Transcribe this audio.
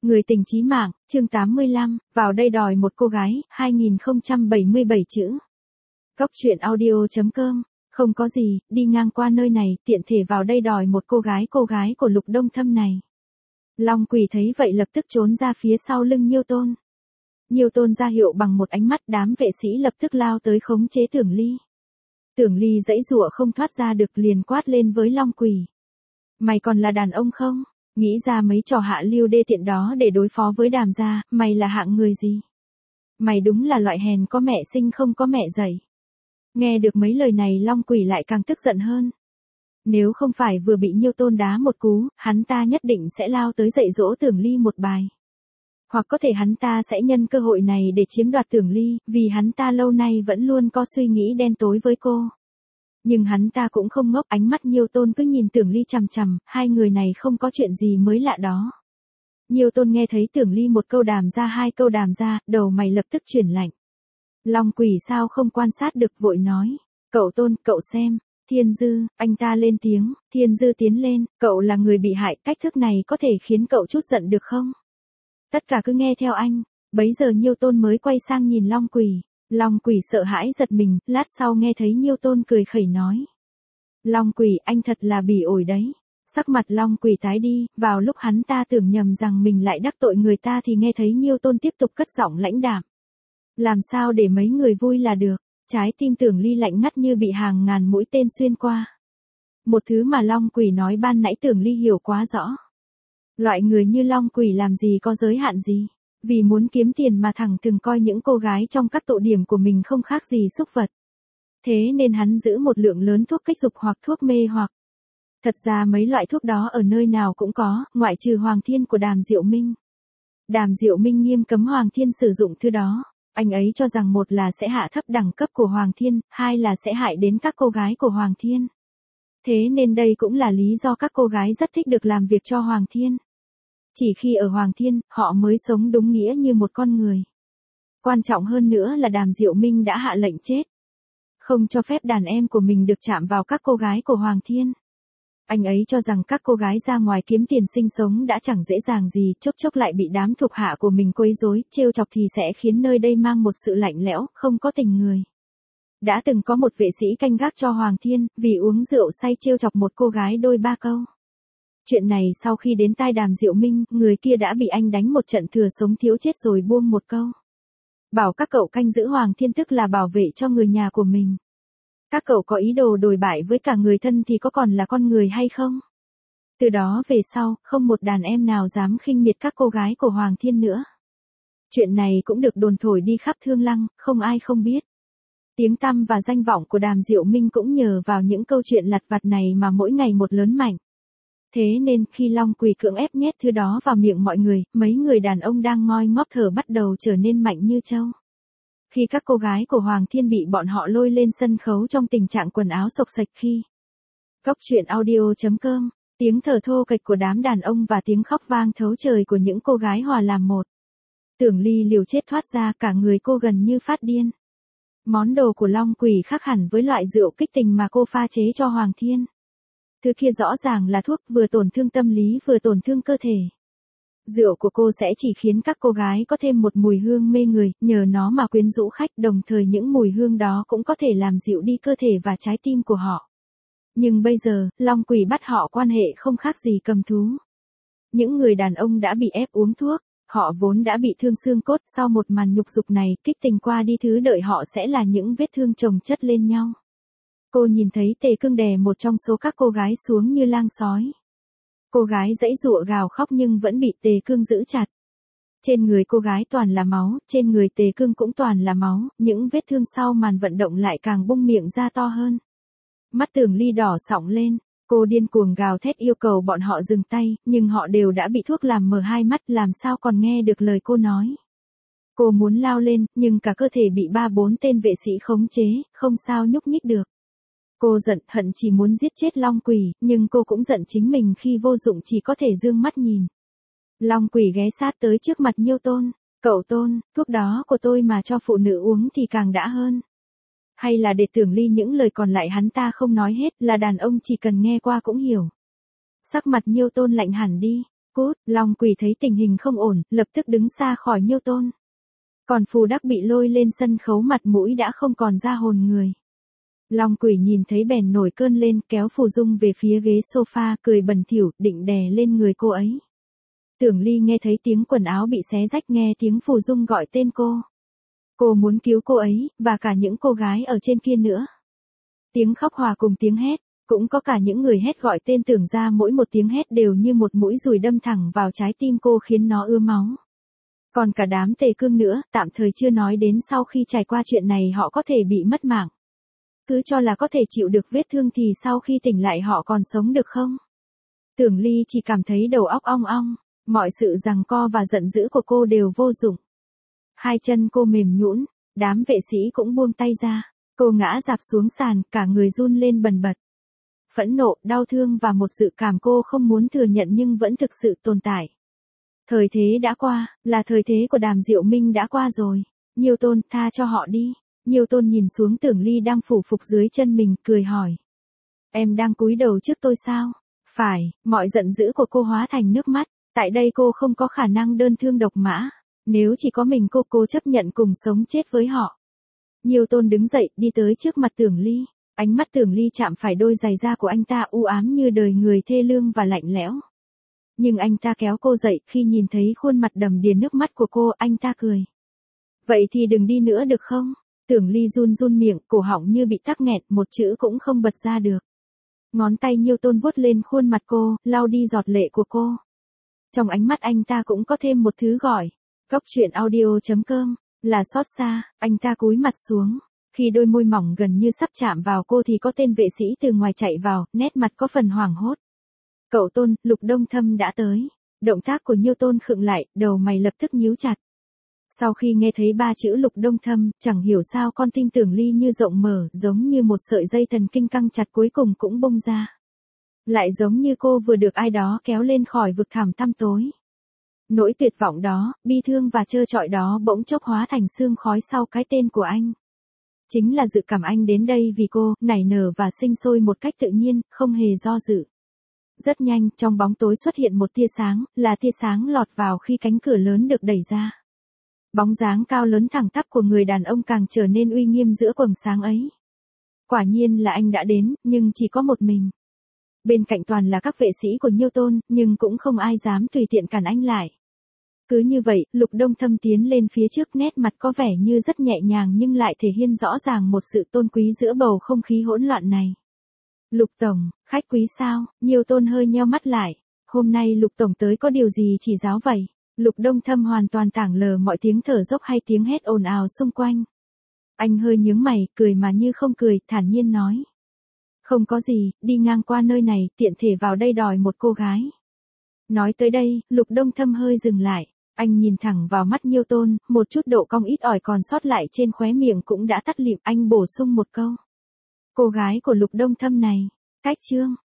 Người tình chí mạng, chương 85, vào đây đòi một cô gái, 2077 chữ. Cốc truyện audio.com, không có gì, đi ngang qua nơi này, tiện thể vào đây đòi một cô gái của Lục Đông Thâm này. Long Quỳ thấy vậy lập tức trốn ra phía sau lưng Nhiêu Tôn. Nhiêu Tôn ra hiệu bằng một ánh mắt, đám vệ sĩ lập tức lao tới khống chế Tưởng Ly. Tưởng Ly giãy giụa không thoát ra được, liền quát lên với Long Quỳ. Mày còn là đàn ông không? Nghĩ ra mấy trò hạ lưu đê tiện đó để đối phó với Đàm gia, mày là hạng người gì? Mày đúng là loại hèn có mẹ sinh không có mẹ dạy. Nghe được mấy lời này Long Quỳ lại càng tức giận hơn. Nếu không phải vừa bị Nhiêu Tôn đá một cú, hắn ta nhất định sẽ lao tới dạy dỗ Tưởng Ly một bài. Hoặc có thể hắn ta sẽ nhân cơ hội này để chiếm đoạt Tưởng Ly, vì hắn ta lâu nay vẫn luôn có suy nghĩ đen tối với cô. Nhưng hắn ta cũng không ngốc, ánh mắt Nhiêu Tôn cứ nhìn Tưởng Ly chằm chằm, hai người này không có chuyện gì mới lạ đó. Nhiêu Tôn nghe thấy Tưởng Ly một câu Đàm gia hai câu Đàm gia, đầu mày lập tức chuyển lạnh. Long Quỳ sao không quan sát được vội nói, cậu Tôn, cậu xem. Thiên Dư, anh ta lên tiếng, Thiên Dư tiến lên, cậu là người bị hại, cách thức này có thể khiến cậu chút giận được không? Tất cả cứ nghe theo anh. Bấy giờ Nhiêu Tôn mới quay sang nhìn Long Quỳ. Long Quỳ sợ hãi giật mình, lát sau nghe thấy Nhiêu Tôn cười khẩy nói. Long Quỳ, anh thật là bỉ ổi đấy. Sắc mặt Long Quỳ tái đi, vào lúc hắn ta tưởng nhầm rằng mình lại đắc tội người ta thì nghe thấy Nhiêu Tôn tiếp tục cất giọng lãnh đạm. Làm sao để mấy người vui là được, trái tim Tưởng Ly lạnh ngắt như bị hàng ngàn mũi tên xuyên qua. Một thứ mà Long Quỳ nói ban nãy Tưởng Ly hiểu quá rõ. Loại người như Long Quỳ làm gì có giới hạn gì. Vì muốn kiếm tiền mà thẳng thừng coi những cô gái trong các tụ điểm của mình không khác gì súc vật. Thế nên hắn giữ một lượng lớn thuốc kích dục hoặc thuốc mê hoặc. Thật ra mấy loại thuốc đó ở nơi nào cũng có, ngoại trừ Hoàng Thiên của Đàm Diệu Minh. Đàm Diệu Minh nghiêm cấm Hoàng Thiên sử dụng thứ đó. Anh ấy cho rằng một là sẽ hạ thấp đẳng cấp của Hoàng Thiên, hai là sẽ hại đến các cô gái của Hoàng Thiên. Thế nên đây cũng là lý do các cô gái rất thích được làm việc cho Hoàng Thiên. Chỉ khi ở Hoàng Thiên, họ mới sống đúng nghĩa như một con người. Quan trọng hơn nữa là Đàm Diệu Minh đã hạ lệnh chết. Không cho phép đàn em của mình được chạm vào các cô gái của Hoàng Thiên. Anh ấy cho rằng các cô gái ra ngoài kiếm tiền sinh sống đã chẳng dễ dàng gì, chốc chốc lại bị đám thuộc hạ của mình quấy rối, trêu chọc thì sẽ khiến nơi đây mang một sự lạnh lẽo, không có tình người. Đã từng có một vệ sĩ canh gác cho Hoàng Thiên, vì uống rượu say trêu chọc một cô gái đôi ba câu. Chuyện này sau khi đến tai Đàm Diệu Minh, người kia đã bị anh đánh một trận thừa sống thiếu chết rồi buông một câu. Bảo các cậu canh giữ Hoàng Thiên tức là bảo vệ cho người nhà của mình. Các cậu có ý đồ đồi bại với cả người thân thì có còn là con người hay không? Từ đó về sau, không một đàn em nào dám khinh miệt các cô gái của Hoàng Thiên nữa. Chuyện này cũng được đồn thổi đi khắp Thương Lăng, không ai không biết. Tiếng tăm và danh vọng của Đàm Diệu Minh cũng nhờ vào những câu chuyện lặt vặt này mà mỗi ngày một lớn mạnh. Thế nên khi Long Quỳ cưỡng ép nhét thứ đó vào miệng mọi người, mấy người đàn ông đang ngoi ngóp thở bắt đầu trở nên mạnh như trâu. Khi các cô gái của Hoàng Thiên bị bọn họ lôi lên sân khấu trong tình trạng quần áo xộc xệch khi. Cốc truyện audio.com, tiếng thở thô kệch của đám đàn ông và tiếng khóc vang thấu trời của những cô gái hòa làm một. Tưởng Ly liều chết thoát ra, cả người cô gần như phát điên. Món đồ của Long Quỳ khác hẳn với loại rượu kích tình mà cô pha chế cho Hoàng Thiên. Thứ kia rõ ràng là thuốc vừa tổn thương tâm lý vừa tổn thương cơ thể. Rượu của cô sẽ chỉ khiến các cô gái có thêm một mùi hương mê người, nhờ nó mà quyến rũ khách, đồng thời những mùi hương đó cũng có thể làm dịu đi cơ thể và trái tim của họ. Nhưng bây giờ, Long Quỳ bắt họ quan hệ không khác gì cầm thú. Những người đàn ông đã bị ép uống thuốc, họ vốn đã bị thương xương cốt, sau một màn nhục dục này, kích tình qua đi thứ đợi họ sẽ là những vết thương chồng chất lên nhau. Cô nhìn thấy Tề Cương đè một trong số các cô gái xuống như lang sói. Cô gái giãy giụa gào khóc nhưng vẫn bị Tề Cương giữ chặt. Trên người cô gái toàn là máu, trên người Tề Cương cũng toàn là máu, những vết thương sau màn vận động lại càng bung miệng ra to hơn. Mắt Tưởng Ly đỏ sọng lên, cô điên cuồng gào thét yêu cầu bọn họ dừng tay, nhưng họ đều đã bị thuốc làm mờ hai mắt, làm sao còn nghe được lời cô nói. Cô muốn lao lên, nhưng cả cơ thể bị 3-4 tên vệ sĩ khống chế, không sao nhúc nhích được. Cô giận hận chỉ muốn giết chết Long Quỳ, nhưng cô cũng giận chính mình khi vô dụng chỉ có thể dương mắt nhìn. Long Quỳ ghé sát tới trước mặt Nhiêu Tôn, cậu Tôn, thuốc đó của tôi mà cho phụ nữ uống thì càng đã hơn. Hay là để Tưởng Ly những lời còn lại hắn ta không nói hết, là đàn ông chỉ cần nghe qua cũng hiểu. Sắc mặt Nhiêu Tôn lạnh hẳn đi, Cút, Long Quỷ thấy tình hình không ổn, lập tức đứng xa khỏi Nhiêu Tôn. Còn Phù Đắc bị lôi lên sân khấu mặt mũi đã không còn ra hồn người. Long Quỷ nhìn thấy bèn nổi cơn lên, kéo Phù Dung về phía ghế sofa, cười bẩn thỉu, định đè lên người cô ấy. Tưởng Ly nghe thấy tiếng quần áo bị xé rách, nghe tiếng Phù Dung gọi tên cô. Cô muốn cứu cô ấy, và cả những cô gái ở trên kia nữa. Tiếng khóc hòa cùng tiếng hét, cũng có cả những người hét gọi tên Tưởng ra, mỗi một tiếng hét đều như một mũi dùi đâm thẳng vào trái tim cô khiến nó ưa máu. Còn cả đám Tề Cương nữa, tạm thời chưa nói đến sau khi trải qua chuyện này họ có thể bị mất mạng. Cứ cho là có thể chịu được vết thương thì sau khi tỉnh lại họ còn sống được không? Tưởng Ly chỉ cảm thấy đầu óc ong ong, mọi sự giằng co và giận dữ của cô đều vô dụng. Hai chân cô mềm nhũn, đám vệ sĩ cũng buông tay ra, cô ngã rạp xuống sàn, cả người run lên bần bật. Phẫn nộ, đau thương và một dự cảm cô không muốn thừa nhận nhưng vẫn thực sự tồn tại. Thời thế đã qua, là thời thế của Đàm Diệu Minh đã qua rồi. Nhiêu Tôn, tha cho họ đi. Nhiêu Tôn nhìn xuống Tưởng Ly đang phủ phục dưới chân mình, cười hỏi. Em đang cúi đầu trước tôi sao? Phải, mọi giận dữ của cô hóa thành nước mắt. Tại đây cô không có khả năng đơn thương độc mã. Nếu chỉ có mình cô chấp nhận cùng sống chết với họ. Nhiêu Tôn đứng dậy, đi tới trước mặt Tưởng Ly. Ánh mắt Tưởng Ly chạm phải đôi giày da của anh ta, u ám như đời người, thê lương và lạnh lẽo. Nhưng anh ta kéo cô dậy, khi nhìn thấy khuôn mặt đầm đìa nước mắt của cô, anh ta cười. Vậy thì đừng đi nữa được không? Tưởng Ly run run miệng, cổ họng như bị tắc nghẹn, một chữ cũng không bật ra được. Ngón tay Nhiêu Tôn vuốt lên khuôn mặt cô, lau đi giọt lệ của cô. Trong ánh mắt anh ta cũng có thêm một thứ gọi. Góc truyện audio.com, là xót xa, anh ta cúi mặt xuống. Khi đôi môi mỏng gần như sắp chạm vào cô thì có tên vệ sĩ từ ngoài chạy vào, nét mặt có phần hoảng hốt. Cậu Tôn, Lục Đông Thâm đã tới. Động tác của Nhiêu Tôn khựng lại, đầu mày lập tức nhíu chặt. Sau khi nghe thấy ba chữ Lục Đông Thâm, chẳng hiểu sao con tim Tưởng Ly như rộng mở, giống như một sợi dây thần kinh căng chặt cuối cùng cũng bung ra. Lại giống như cô vừa được ai đó kéo lên khỏi vực thẳm tăm tối. Nỗi tuyệt vọng đó, bi thương và trơ trọi đó bỗng chốc hóa thành sương khói sau cái tên của anh. Chính là dự cảm anh đến đây vì cô, nảy nở và sinh sôi một cách tự nhiên, không hề do dự. Rất nhanh, trong bóng tối xuất hiện một tia sáng, là tia sáng lọt vào khi cánh cửa lớn được đẩy ra. Bóng dáng cao lớn thẳng tắp của người đàn ông càng trở nên uy nghiêm giữa quầng sáng ấy. Quả nhiên là anh đã đến, nhưng chỉ có một mình. Bên cạnh toàn là các vệ sĩ của Nhiêu Tôn, nhưng cũng không ai dám tùy tiện cản anh lại. Cứ như vậy, Lục Đông Thâm tiến lên phía trước, nét mặt có vẻ như rất nhẹ nhàng nhưng lại thể hiện rõ ràng một sự tôn quý giữa bầu không khí hỗn loạn này. Lục Tổng, khách quý sao? Nhiêu Tôn hơi nheo mắt lại. Hôm nay Lục Tổng tới có điều gì chỉ giáo vậy? Lục Đông Thâm hoàn toàn tảng lờ mọi tiếng thở dốc hay tiếng hét ồn ào xung quanh. Anh hơi nhướng mày, cười mà như không cười, thản nhiên nói. Không có gì, đi ngang qua nơi này, tiện thể vào đây đòi một cô gái. Nói tới đây, Lục Đông Thâm hơi dừng lại. Anh nhìn thẳng vào mắt Nhiêu Tôn, một chút độ cong ít ỏi còn sót lại trên khóe miệng cũng đã tắt lịm, anh bổ sung một câu. Cô gái của Lục Đông Thâm này, cách Trương,